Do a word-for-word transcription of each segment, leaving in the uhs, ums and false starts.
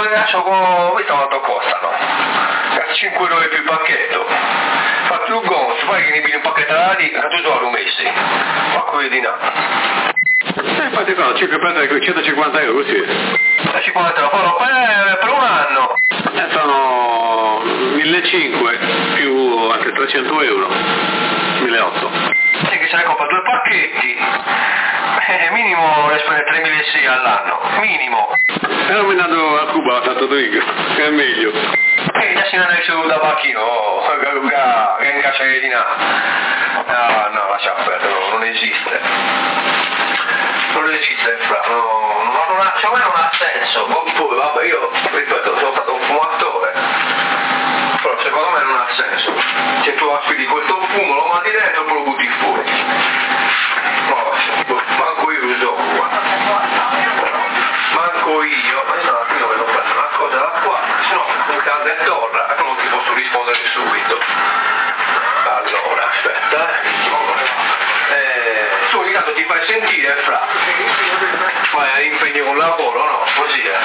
le lascio con... Questa quanto costano? cinque euro più il pacchetto. Fa più gonfio, poi che ne pigli un pacchetto da lì, che tu sono messi. Ma quelli di là. Eh, infatti qua, centocinquanta euro così. cinquanta euro, però per, per un anno. Eh, sono millecinquecento più anche trecento euro. milleottocento. Sì, che se ne compra due pacchetti. Eh, minimo ne spende tremilasei all'anno. Minimo. E non mi dato a Cuba a Santo Domingo, che è meglio. E già si non è su da bacchino, che in caccia di là. No, no, lascia perdere, no, non esiste. Non esiste, fra, no, no, non ha, cioè, non ha senso. Poi, vabbè, io, ripeto, sono stato un fumatore. Però secondo me non ha senso. Se tu affidi questo fumo, lo mandi dentro e poi lo butti fuori. No, manco io lo so. Manco io, ma io alla fine vedo preso una cosa da qua, se no un caldo e torna, non ti posso rispondere subito. Allora, aspetta, eh. eh tu ogni tanto ti fai sentire, fra. Fai all'impegno col lavoro, no? Così è.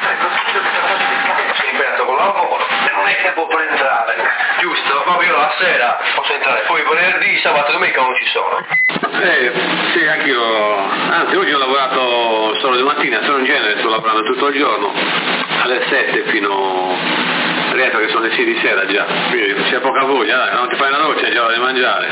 Sei impegnato col lavoro e non è tempo per entrare, giusto? Proprio io la sera posso entrare, poi venerdì, sabato e domenica non ci sono. Eh, sì, anche io, anzi oggi ho lavorato solo di mattina, sono in genere, sto lavorando tutto il giorno, alle sette fino rientro che sono le sei di sera già, quindi c'è poca voglia, dai, non ti fai una doccia, già da mangiare.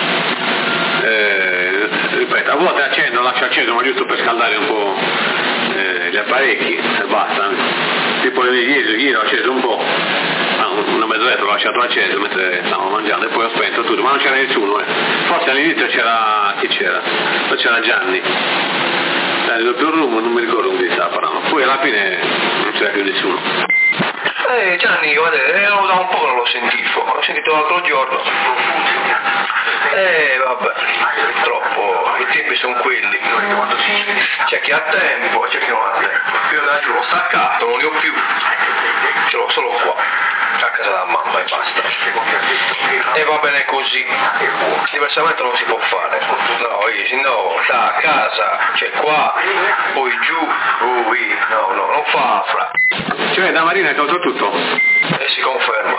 Eh, ripeto, a volte accendo, lascio acceso, ma giusto per scaldare un po' eh, gli apparecchi e basta. Tipo ieri, ieri ho acceso un po', una mezz'oretta l'ho lasciato acceso mentre stavamo mangiando e poi ho spento tutto, ma non c'era nessuno, eh. Forse all'inizio c'era, chi c'era? Poi c'era Gianni, il dottor Rum, non mi ricordo con chi stava parlando, poi alla fine non c'era più nessuno. Eh Gianni, guarda, ero da un po' che non lo sentivo, l'ho sentito l'altro giorno. Eh vabbè, purtroppo i tempi sono quelli. C'è chi ha tempo, c'è chi non ha tempo. Io da giù l'ho staccato, non ne ho più. Ce l'ho solo qua, a casa da mamma e basta. E va bene così. Diversamente non si può fare. No, io, no, sta a casa, c'è qua, poi giù, ui, no, no, non fa fra. Cioè da Marina è tolto tutto? E si conferma.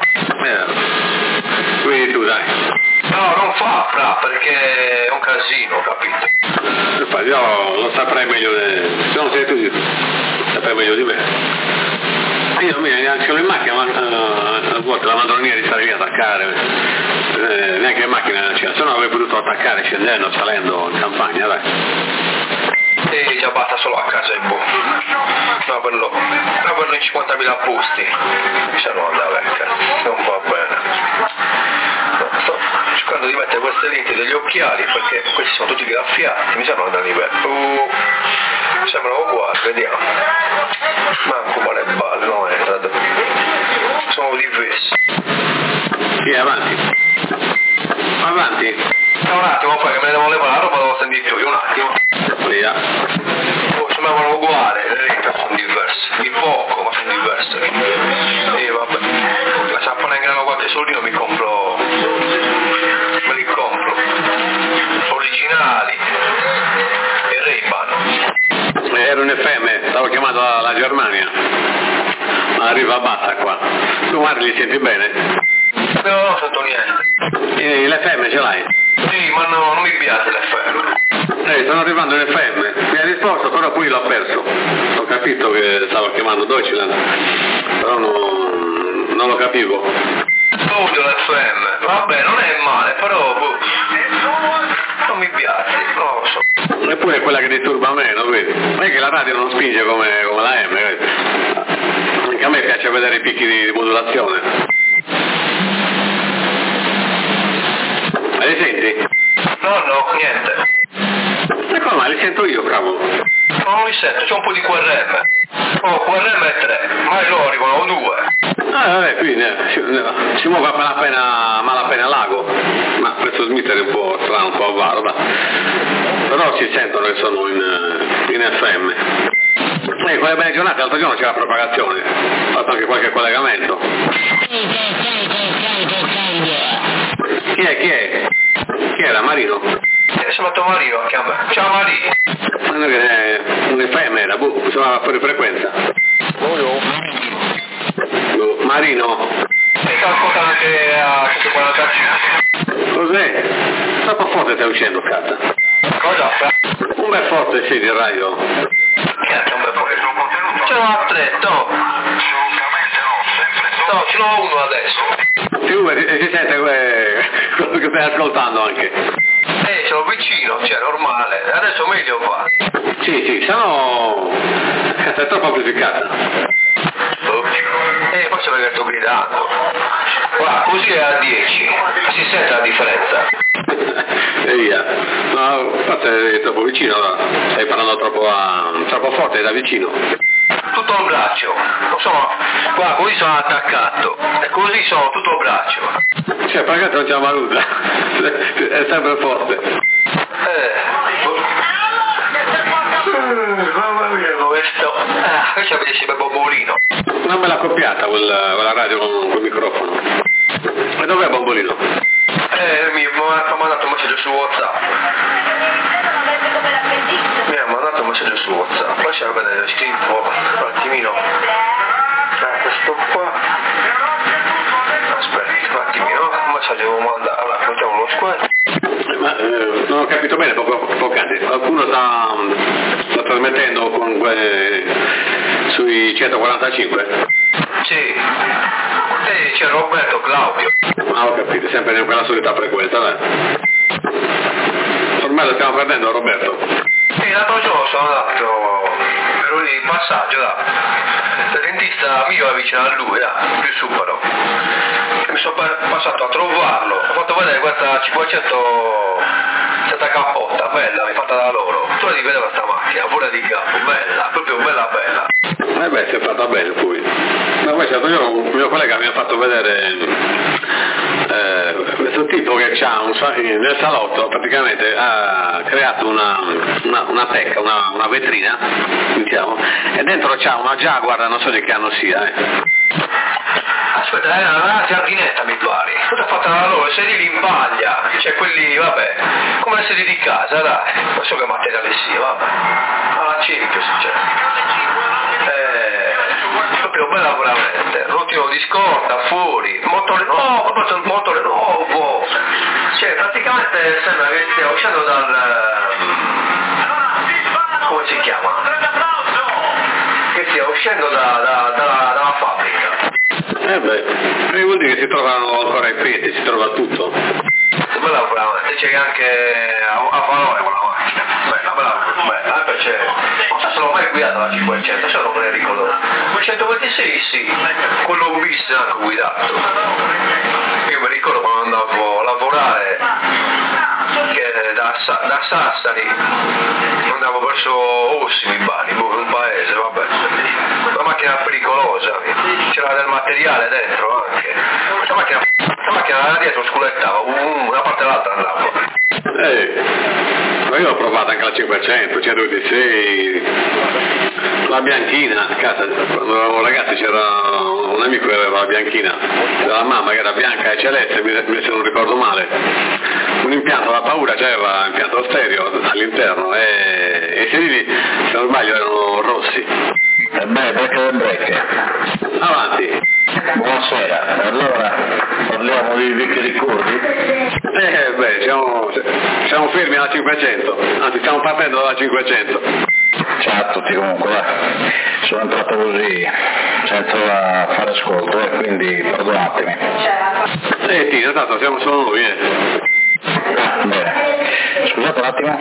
Eh, quindi tu dai. No, non fa fra, perché è un casino, capito? Infatti io lo saprei meglio, di... se non sei tu, lo saprei meglio di me. Io neanche sono in macchina, ma uh, a volte la madroniera di stare lì ad attaccare, eh, neanche in macchina, cioè, se no avrei potuto attaccare scendendo, salendo in campagna, dai. E già basta solo a casa e boh. No, quello, no, quello in cinquantamila posti, se no andava a casa, non va bene. No, sto cercando di mettere queste lenti degli occhiali perché questi sono tutti graffiati, mi sembrano da livello. Uh, sembrano uguali, vediamo. Manco male balle, no, è stato. Sono diversi. Sì, avanti. Avanti. Un attimo, poi che me ne devo levare la roba, devo sentire più, un attimo. Via. Oh, sembravano uguali, le lenti sono diverse. Di poco, ma sono diverse. E vabbè. La sapone in grano qualche soldino mi compro. Me li compro. Originali. E Ray-Ban. Ero in F M, stavo chiamando la, la Germania. Ma arriva bassa qua. Tu guardi, li senti bene? No, non sento niente. E l'F M ce l'hai? Sì, ma no, non mi piace l'F M. Eh, sto arrivando in F M. Mi ha risposto, però poi l'ho perso. Ho capito che stavo chiamando Deutschland, però non, non lo capivo. Odio l'F M. Vabbè, non è male, però boh, non mi piace, non lo so. Eppure è quella che disturba meno, vedi? Non è che la radio non spinge come, come la M, vedi? Anche a me piace vedere i picchi di, di modulazione. Ma li senti? No, no, niente. E come mai li sento io, cavolo? No, non li sento, c'è un po' di Q R M. Oh, Q R M è tre, ma loro arrivano due. Ah, vabbè, quindi eh, si, si muove a malapena, malapena lago, ma questo smitter è un po' strano, un po' avaro, dai. Però si sentono che sono in, in F M. E quelle belle giornate, l'altro giorno c'era propagazione, ho fatto anche qualche collegamento. Chi è, chi è? Chi era, Marino? Eh, sono andato Marino a chiamare. Ciao Marino. Ma non è un F M era, boh, suonava fuori frequenza. Oh, no. Marino. E sta ascoltando anche a centoquarantacinque. Cos'è? Troppo forte stai uscendo, cazzo. Cosa? Un bel forte sì di radio. Che è un bel forte? Ce l'ho a tre, no. No, ce l'ho uno adesso. Più e si sente eh, quello che stai ascoltando anche. Eh, ce l'ho vicino, cioè normale. Adesso meglio fa. Sì, sì, sennò cazzo è troppo amplificata. Eh, forse perché sto gridando. Guarda, così è a dieci. Si sente la differenza. E via. No, forse è troppo vicino, stai parlando troppo, a, troppo forte da vicino. Tutto il braccio. Non so, guarda, così sono attaccato. E così sono tutto il braccio. Cioè, perché non c'è maluta? È sempre forte. Eh. Mamma mia, come sto? Ah, qui c'è il Bombolino. Una bella accoppiata quella, quella radio con, con il microfono. E dov'è Bombolino? Eh, mi ha mandato un messaggio su WhatsApp. Mi ha mandato un messaggio su WhatsApp. Lasciamo vedere, schifo un attimino. Ah, questo qua. Aspetta, un attimino, un messaggio devo mandare. Allora, facciamo lo squadro. Ma eh, non ho capito bene poco, poc'anzi. Qualcuno sta, sta trasmettendo con, eh, sui centoquarantacinque? Sì. E c'è Roberto Claudio. Ah, ho capito, sempre in quella solita frequenza, dai. Ormai lo stiamo perdendo, Roberto. Sì, l'altro giorno sono andato per un passaggio, da. Il dentista mio è vicino a lui, da, più su però. Mi sono passato a trovarlo, ho fatto vedere questa cinquecento setta cappotta, bella, mi fatta da loro. Tu la devi vedere questa macchina, pure di capo, bella, proprio bella bella. Eh beh, si è fatta bene poi. Ma poi certo, io, un mio collega mi ha fatto vedere eh, questo tipo che c'ha un, nel salotto praticamente ha creato una, una, una tecca, una, una vetrina, diciamo, e dentro c'ha una Jaguar, non so di che anno sia, eh. Aspetta, è una giardinetta mi pare, tutta fatta da loro, sedili lì in paglia, cioè quelli, vabbè, come le sedili di casa, dai, non so che materiale sia, vabbè, alla Champions, cioè. Eh, proprio bella veramente, rottino di scorta, fuori, motore nuovo, proprio il motore nuovo, cioè praticamente sembra che stia uscendo dal, come si chiama? Che stia uscendo da, da, da, dalla fabbrica. Eh beh, vuol dire che si trovano ancora i peti, si trova tutto. Bella veramente, c'è anche a, a valore quella macchina, bella, bella, bella, anche c'è, non so se l'ho mai guidata la cinquecento, se non me ne ricordo. Il centoventisei sì, quello bis anche guidato. Io mi ricordo quando andavo a lavorare, che da, da Sassari andavo verso Ossi, mi pare, un paese, vabbè. Una macchina pericolosa, c'era del materiale dentro anche. Questa macchina, questa macchina da dietro sculettava, una parte e l'altra andava. Eh, ma io ho provato anche la cinquecento, centoventisei, la bianchina, a casa, quando eravamo ragazzi c'era un amico che aveva la bianchina, c'era la mamma che era bianca e celeste, se non ricordo male, un impianto da paura, c'era impianto stereo all'interno e, e i sedili, se non sbaglio, erano rossi. Eh beh, becca del break. Avanti. Buonasera, allora parliamo di vecchi ricordi? Eh beh, siamo, siamo fermi alla cinquecento, anzi stiamo partendo dalla cinquecento. Ciao a tutti comunque, va. Sono entrato così senza fare ascolto e eh, quindi perdonatemi. Eh sì, esatto, siamo solo noi, eh. Ah, bene. Scusate un attimo.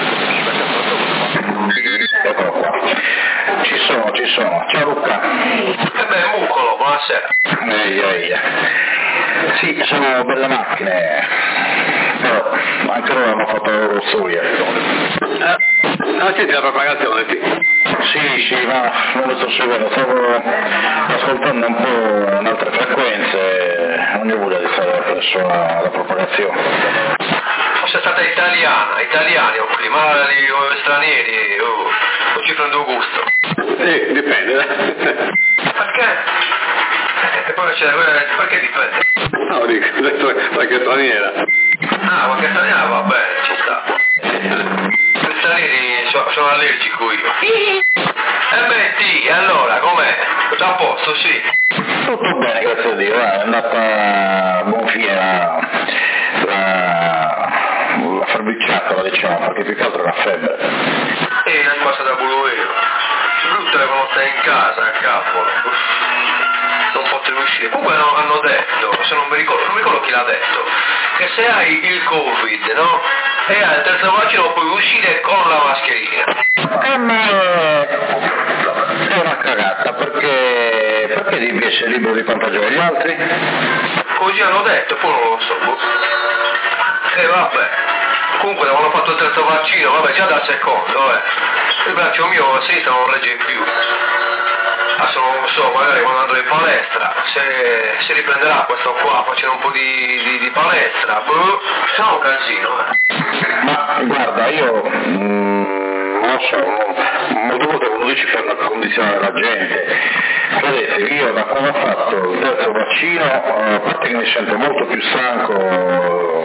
Eccolo qua. Ci sono, ci sono. Ciao Luca. E beh, Muccolo, buonasera. Ehi, ehi. Sì, sono belle macchine, però anche loro hanno fatto la loro storia. Ah, ah sì, la propagazione, sì. Sì, sì, ma non lo sto seguendo, stavo ascoltando un po' in altre frequenze, non ho voglia di fare presso la, la propagazione. Fosse stata italiana, italiani o prima di stranieri, oh, non ci prendo gusto. Sì, dipende. Perché? E poi c'è, perché dipende? No, dico, qualche straniera. Ah, qualche straniera va bene, ci sta. Gli stranieri sono, sono allergico io. E beh, sì, allora, com'è? Tutto a posto, sì? Tutto bene, grazie a Dio, è andata a buon fine la, la, la forbiciata, diciamo, perché più che altro era febbre. E è passata pure io. Brutto è quando stai in casa, cavolo. Non potevo uscire. Comunque no, hanno detto, se non mi ricordo, non mi ricordo chi l'ha detto, che se hai il Covid, no? E hai il terzo vaccino puoi uscire con la mascherina. Eh, ma è, è una cagata, perché, perché devi essere libero di contagiare gli altri? Così hanno detto, poi non lo so. E vabbè. Comunque da quando ho fatto il terzo vaccino, vabbè, già dal secondo, eh. Il braccio mio a sinistra non regge più. Adesso non lo so, magari quando andrò in palestra, se si riprenderà questo qua facendo un po' di, di, di palestra, boh, se no è un casino, eh. Ma guarda, io mm, non lo so, molte volte quando dici per la condizione della gente, vedete, io da quando ho fatto il terzo vaccino, a parte che mi sento molto più stanco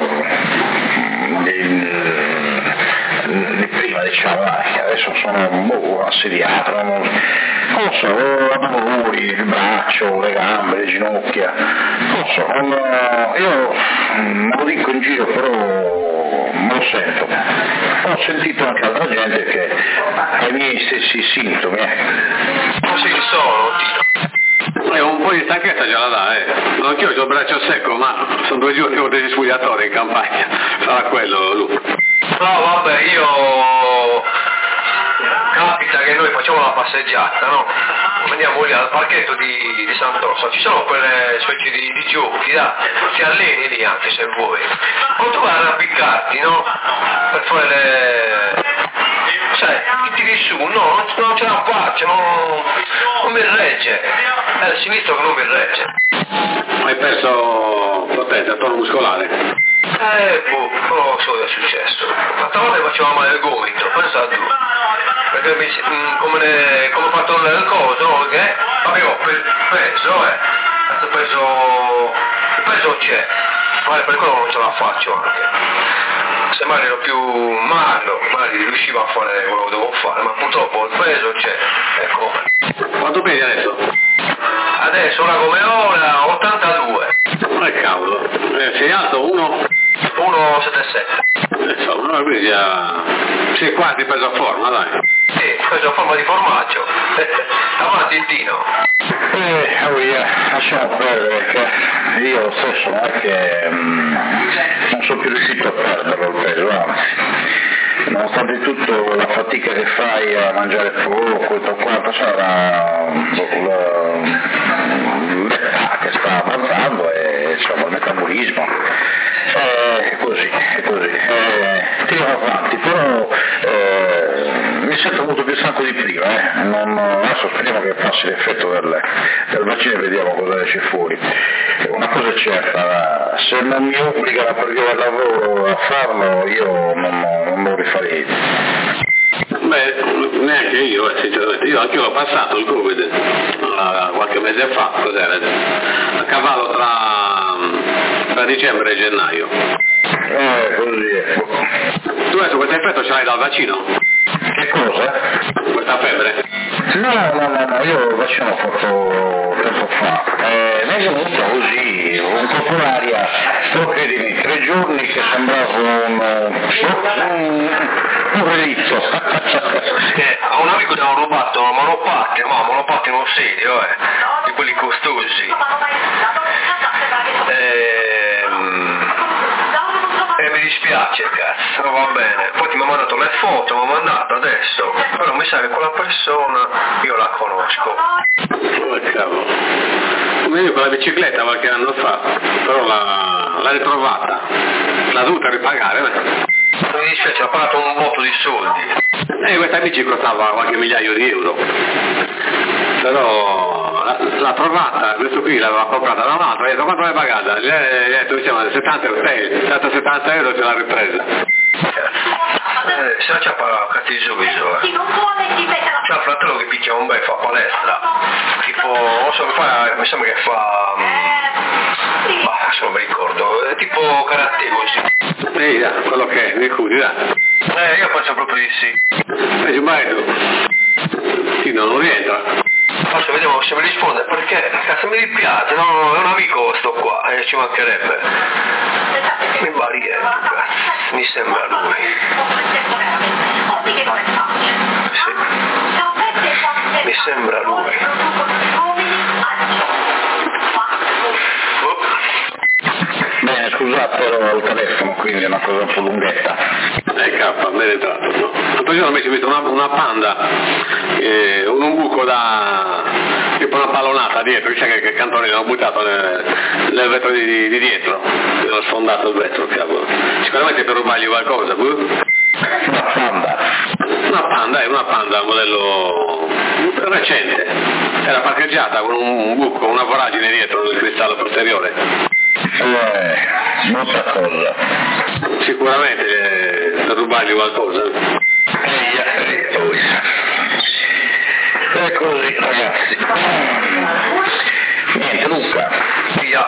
di, di prima, diciamo, dai, adesso sono boh, assediato, non, non lo so, ho dolori, il braccio, le gambe, le ginocchia, non lo so, non, io non lo dico in giro, però me lo sento. Ho sentito anche altra gente che ha i miei stessi sintomi, ecco. Non si sono, Tino. Eh, un po' di stanchezza già la dà, eh. Anch'io ho il braccio secco, ma sono due giorni che ho degli spugliatori in campagna. Sarà quello, Luca. No, vabbè, io... Capita che noi facciamo la passeggiata, no? Andiamo lì al parchetto di, di Sant'Orso, ci sono quelle specie di, di giochi, da, ti alleni lì anche se vuoi. Quando tu vai ad appiccarti, no? Per fare le... Sai, ti tiri su, no, non, non ce la faccio, non, non mi regge. È il sinistro che non mi regge. Hai perso potenza, tono muscolare. Eh, boh, non lo so che è successo. L'altra volta mi faceva male il gomito, pensa tu. Perché mi, mh, come, ne, come ho fatto il coso, no? Che avevo il peso, eh. Il peso, il peso c'è, ma per quello non ce la faccio anche. Se magari ero più magro, magari riuscivo a fare quello che dovevo fare, ma purtroppo il peso c'è, e come. Quanto pesi adesso? Adesso, ora come ora, ottantadue. Eh cavolo, eh, sei alto uno? uno virgola settantasette. Insomma, quindi già sei quasi preso a forma, dai. Sì, questo è a forma di formaggio. Avanti il Tino. Eh, oh yeah, lasciamo perdere, che io stesso non è che mm, non sono più riuscito a perderlo il peso, anzi, nonostante tutto la fatica che fai a mangiare poco e tutto quanto, sarà l'età che sta avanzando e insomma il metabolismo. Eh, è così, è così, eh, tiriamo avanti, però eh, mi sento molto più stanco di prima, eh. non, adesso speriamo che passi l'effetto del, del vaccino e vediamo cosa esce fuori. Una cosa è certa, se non mi obbligano per via del lavoro a farlo, io non, non me lo rifarei. Beh, neanche io, eh, sinceramente, io anche io ho passato il Covid uh, qualche mese fa, cos'era? A cavallo tra, tra dicembre e gennaio. Eh, così è. Tu adesso questo effetto ce l'hai dal vaccino? Che cosa? Questa febbre? No, no, no, no, io il vaccino l'ho fatto tempo fa. Eh, mi è venuto così, un colpo d'aria, però credimi, tre giorni che sembrava un, un, un relitto. Eh, a un amico ti hanno rubato una monopattino, ma monopattino serio, eh, di quelli costosi. Ehm, e mi dispiace, cazzo, va bene. Poi ti mi ha mandato le foto, mi ha mandato adesso, però mi sa che quella persona io la conosco. Oh cavolo. Come io con la bicicletta qualche anno fa, però la, l'ha ritrovata, l'ha dovuta ripagare. Eh. Mi dispiace, ha pagato un botto di soldi. E questa bici costava qualche migliaio di euro, però l'ha trovata, questo qui l'aveva comprata da un altro, ha detto quanto l'hai pagata? Gli ha detto diciamo settanta euro, settanta euro ce l'ha ripresa. Eh, se la c'ha pagati subito, eh. C'è un fratello che picchia un bel, fa palestra, tipo, non so che fa, mi sembra che fa, um, bah, adesso non mi ricordo, è tipo karate così. Sì, da, quello che è, mi curi, da. Eh, io penso proprio di sì. E ci vai tu. Tino non rientra. Forse vediamo se mi risponde, perché cazzo mi dispiace, no, è un amico sto qua, e ci mancherebbe. Mi va rientro, cazzo, mi sembra lui. Sì. Mi sembra lui. Bene, scusate, ero al telefono, quindi è una cosa un po' lunghetta. Eh, K, ben entrato. No. L'altro giorno invece ho visto una, una panda, eh, un, un buco da, tipo una pallonata dietro, dice che, che il cantone l'hanno buttato nel, nel vetro di, di, di dietro, l'hanno sfondato il vetro, cavolo. Sicuramente per rubargli qualcosa, boh. Una panda. Una panda, è una panda, modello recente. Era parcheggiata con un buco, una voragine dietro nel cristallo posteriore. Eh, brutta cosa. Sicuramente eh, per rubargli qualcosa. È così, ragazzi. Niente, Luca. Via.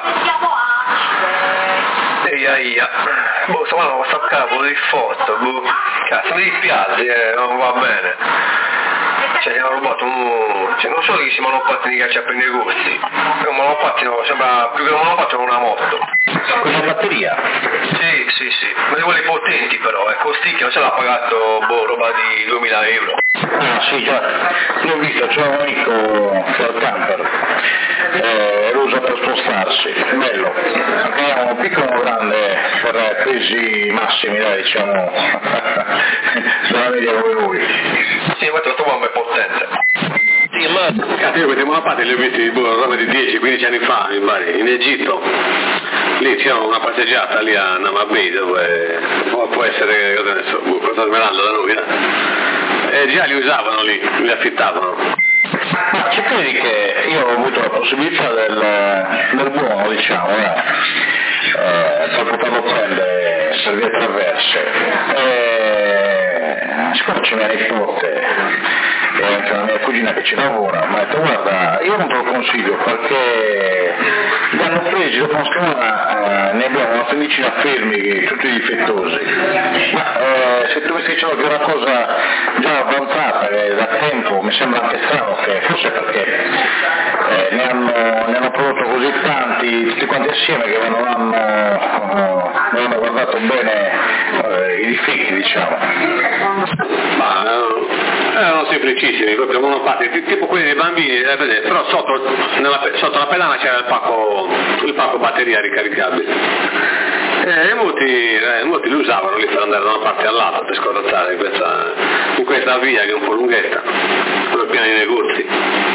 Ia ia. Boh, sto guardando questo cavolo di foto, boh. Cazzo, mi dispiace, eh, non va bene. Cioè, gli hanno rubato un... Cioè, non so che si monopattini che c'è per i negozi. È un monopattino, sembra più che un monopattino una moto. Con la batteria? Sì, sì, sì. Ma di quelli potenti però, eh. Costicchia, non ce l'ha pagato, boh, roba di duemila euro. Ah, sì, già. L'ho visto, c'è un amico che ha il camper. Eh, lo usa per spostarsi. Bello. Anche è un piccolo o grande per pesi massimi, dai, diciamo. Della media come lui. Sì, ma questo bomba è potente. Sì, ma cazzo, io vedevo una parte li ho visti boh, roba di dieci quindici anni fa in, Bari, in Egitto. Lì c'era una passeggiata lì a Namabay dove può essere cosa ne so, boh, cosa Smeralda da noi, eh? E già li usavano lì, li affittavano. Ma ci credi che io ho avuto la possibilità del, del buono, diciamo, eh, eh, per poterlo prendere per vie traverse. E, siccome c'è mia nipote e anche la mia cugina che ci lavora, mi ha detto guarda, io non te lo consiglio perché li hanno presi dopo una settimana, eh, ne abbiamo una quindicina fermi, tutti difettosi. Ma eh, se tu mi stai dicendo che è una cosa già avanzata, eh, da tempo, mi sembra anche strano che forse perché eh, ne, hanno, ne hanno prodotto così tanti, tutti quanti assieme, che non hanno, non hanno guardato bene eh, i difetti, diciamo. Ma eh, erano semplicissimi, proprio monopattini, tipo quelli dei bambini, eh, però sotto, nella, sotto la pedana c'era il pacco, il pacco batteria ricaricabile. Eh, e molti, eh, molti li usavano lì per andare da una parte all'altra, per scorrazzare in questa, in questa via che è un po' lunghetta, proprio piena di negozi.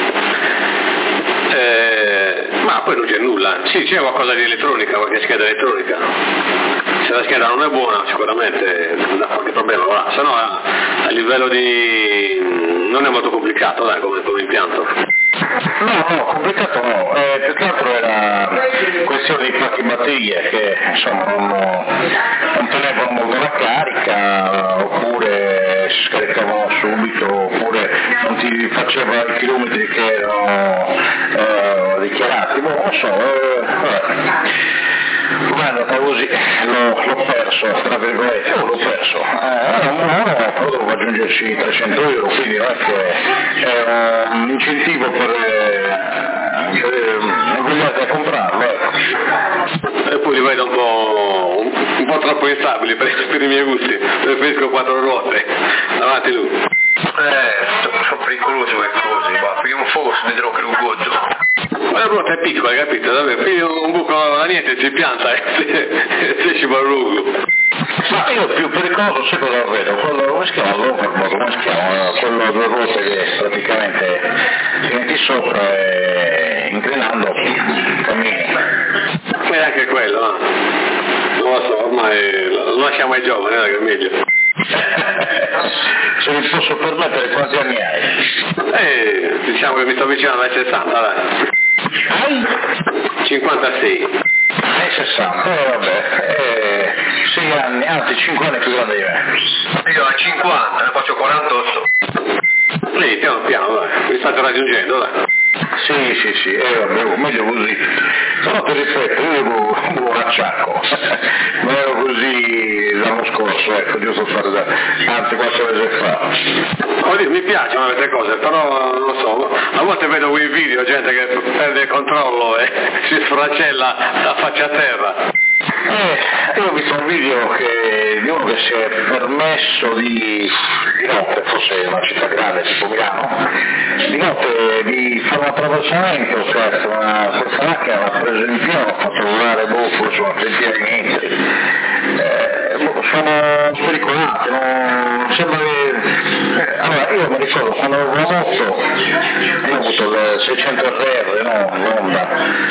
Eh, ma poi non c'è nulla, sì c'è qualcosa di elettronica, qualche scheda elettronica, se la scheda non è buona sicuramente dà qualche problema, voilà. Se no a, a livello di... non è molto complicato dai come, come impianto. No, no, complicato no, eh, più che altro era questione di pacchi batterie che insomma non, non tenevano molto la carica, oppure si scaricavano subito, oppure non ti faceva i chilometri che erano eh, dichiarati, boh, non so, eh, guarda, così l'ho, l'ho perso, tra virgolette, l'ho perso, eh, era un buono, però dovevo aggiungerci trecento euro, quindi non è che è un incentivo per non vogliate comprarlo, ecco. E poi li vedo un po', un, un po' troppo instabili per, per i miei gusti, preferisco quattro ruote, avanti lui. Eh, sono pericolosi quelle cose, ma perché un fuoco si vedrò che lo godo. Ma la ruota è piccola, capito? Davvero, piglio un buco da niente si pianta e se ci va il rugo. Ma io più pericoloso sai cosa vedo? Quello, come si chiama? L'overboard, come si chiama? Quello a due ruote che praticamente ti metti sopra e inclinando cammini. E anche quello, no? Non lo so, ormai lo lasciamo ai giovani, è che è meglio. Se mi posso permettere, quanti anni hai? Eh, diciamo che mi sto avvicinando ai sessanta, dai. Hai? cinquantasei. Hai sessanta, eh vabbè, eh, sei anni, anzi cinque anni più grande di me. Io a cinquanta, ne faccio quarantotto. Lì, piano piano, dai, mi state raggiungendo, dai. Sì, sì, sì, eh, vabbè, meglio così. Però ti ripeto, io avevo un acciacco, non ero così l'anno scorso, ecco, giusto per da, anzi quattro mesi fa. Oddio, mi piacciono queste cose, però non lo so, a volte vedo quei video, gente che perde il controllo e si sfracella a faccia a terra. Eh, io ho visto un video che, di uno che si è permesso di, di notte, forse una città grande tipo Milano, di notte di fare un attraversamento, cioè una, questa macchina l'ha presa in pieno, ha fatto volare boh, forse una trentina di metri. Eh, boh, sono spericolati, non sembra che... Eh, allora io mi ricordo quando avevo la moto, io ho avuto il seicento R R, no, l'Honda,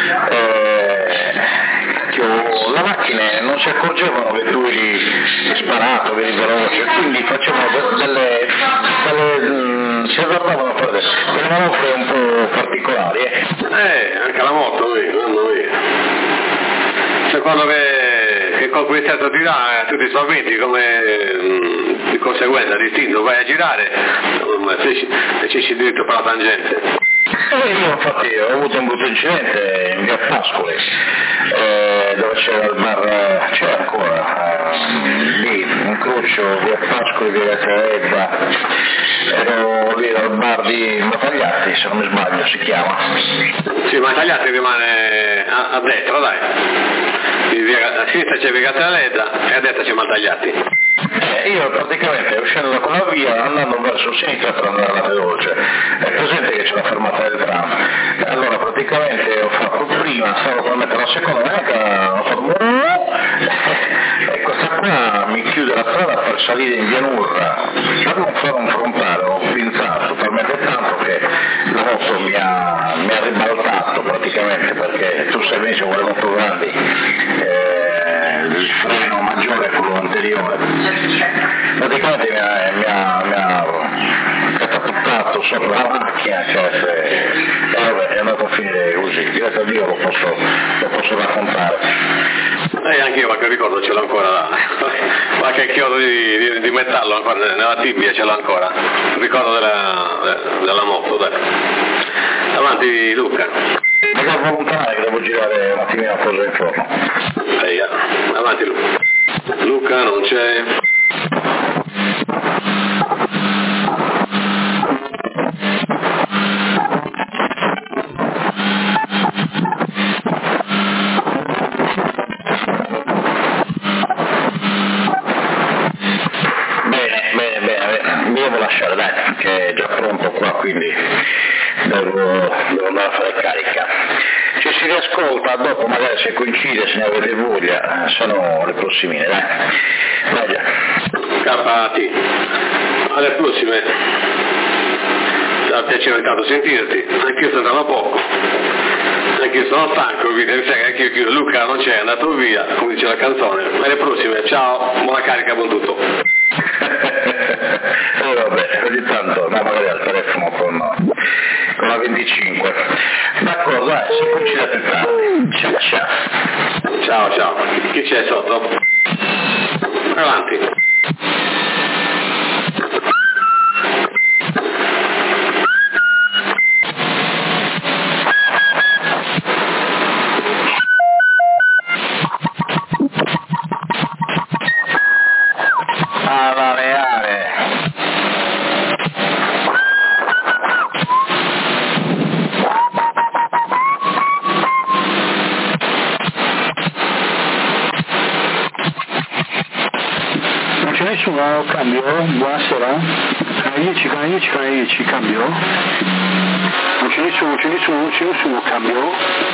eh, la macchina non si accorgevano che tu eri sparato, eri veloce, quindi facevano delle, delle mh, si azzardavano a fare delle manovre un po' particolari. Eh, eh anche la moto, mamma mia. Secondo che, che colpo di testa ti dà, tu ti spaventi come mh, di conseguenza, distinto, vai a girare e ci esci diritto per la tangente. Eh, io infatti ho avuto un brutto incidente in via Pascoli, eh, dove c'era il bar, c'era ancora, eh, lì, incrocio via Pascoli, via Caledda, ero lì al bar di Matagliati, se non mi sbaglio si chiama. Sì, Matagliati rimane a, a destra, dai, via, a sinistra c'è via Caledda e a destra c'è Matagliati. Eh, io praticamente uscendo da quella via andando verso sinistra per andare alla veloce, è presente che c'è la fermata del tram, allora praticamente ho fatto prima, stavo per mettere la seconda, ho fatto e questa qua mi chiude la strada per salire in pianura, per non fare un frontale ho pinzato talmente tanto che la moto mi ha, mi ha ribaltato praticamente, perché tu sai benissimo quelle moto grandi, eh, il freno maggiore è quello anteriore, praticamente mi ha, mi ha, mi ha catapultato sopra la macchina, cioè se, e vabbè, è andato a finire così, grazie a Dio lo posso, lo posso raccontare. E anche io qualche ricordo ce l'ho ancora là, qualche chiodo di, di, di metallo ancora nella tibia ce l'ho ancora, il ricordo della, della moto, dai. Avanti Luca. Mi devo allontanare che devo girare un attimino la cosa in forno. Ehi, avanti Luca. Luca non c'è. Che è già pronto qua, quindi devo, devo andare a fare carica. Ci si riascolta dopo, magari se coincide, se ne avete voglia, se no le prossimine, dai. Vai già. K T. Alle prossime. È piacere tanto sentirti, anch'io sto andando poco. Anch'io sono stanco, quindi sai che anch'io chiudo. Luca non c'è, è andato via, come dice la canzone. Alle prossime, ciao, buona carica, buon tutto. E eh, vabbè, ogni tanto, no, magari al telefono con, con la venticinque. D'accordo, dai, se coincide più tardi. Ciao, ciao. Ciao, ciao. Chi c'è sotto? Avanti. Alla reale. Non c'è nessuno, cambio, buonasera, canale dieci, canale dieci, canale dieci, cambio, non c'è nessuno, non c'è nessuno, non c'è nessuno, cambio.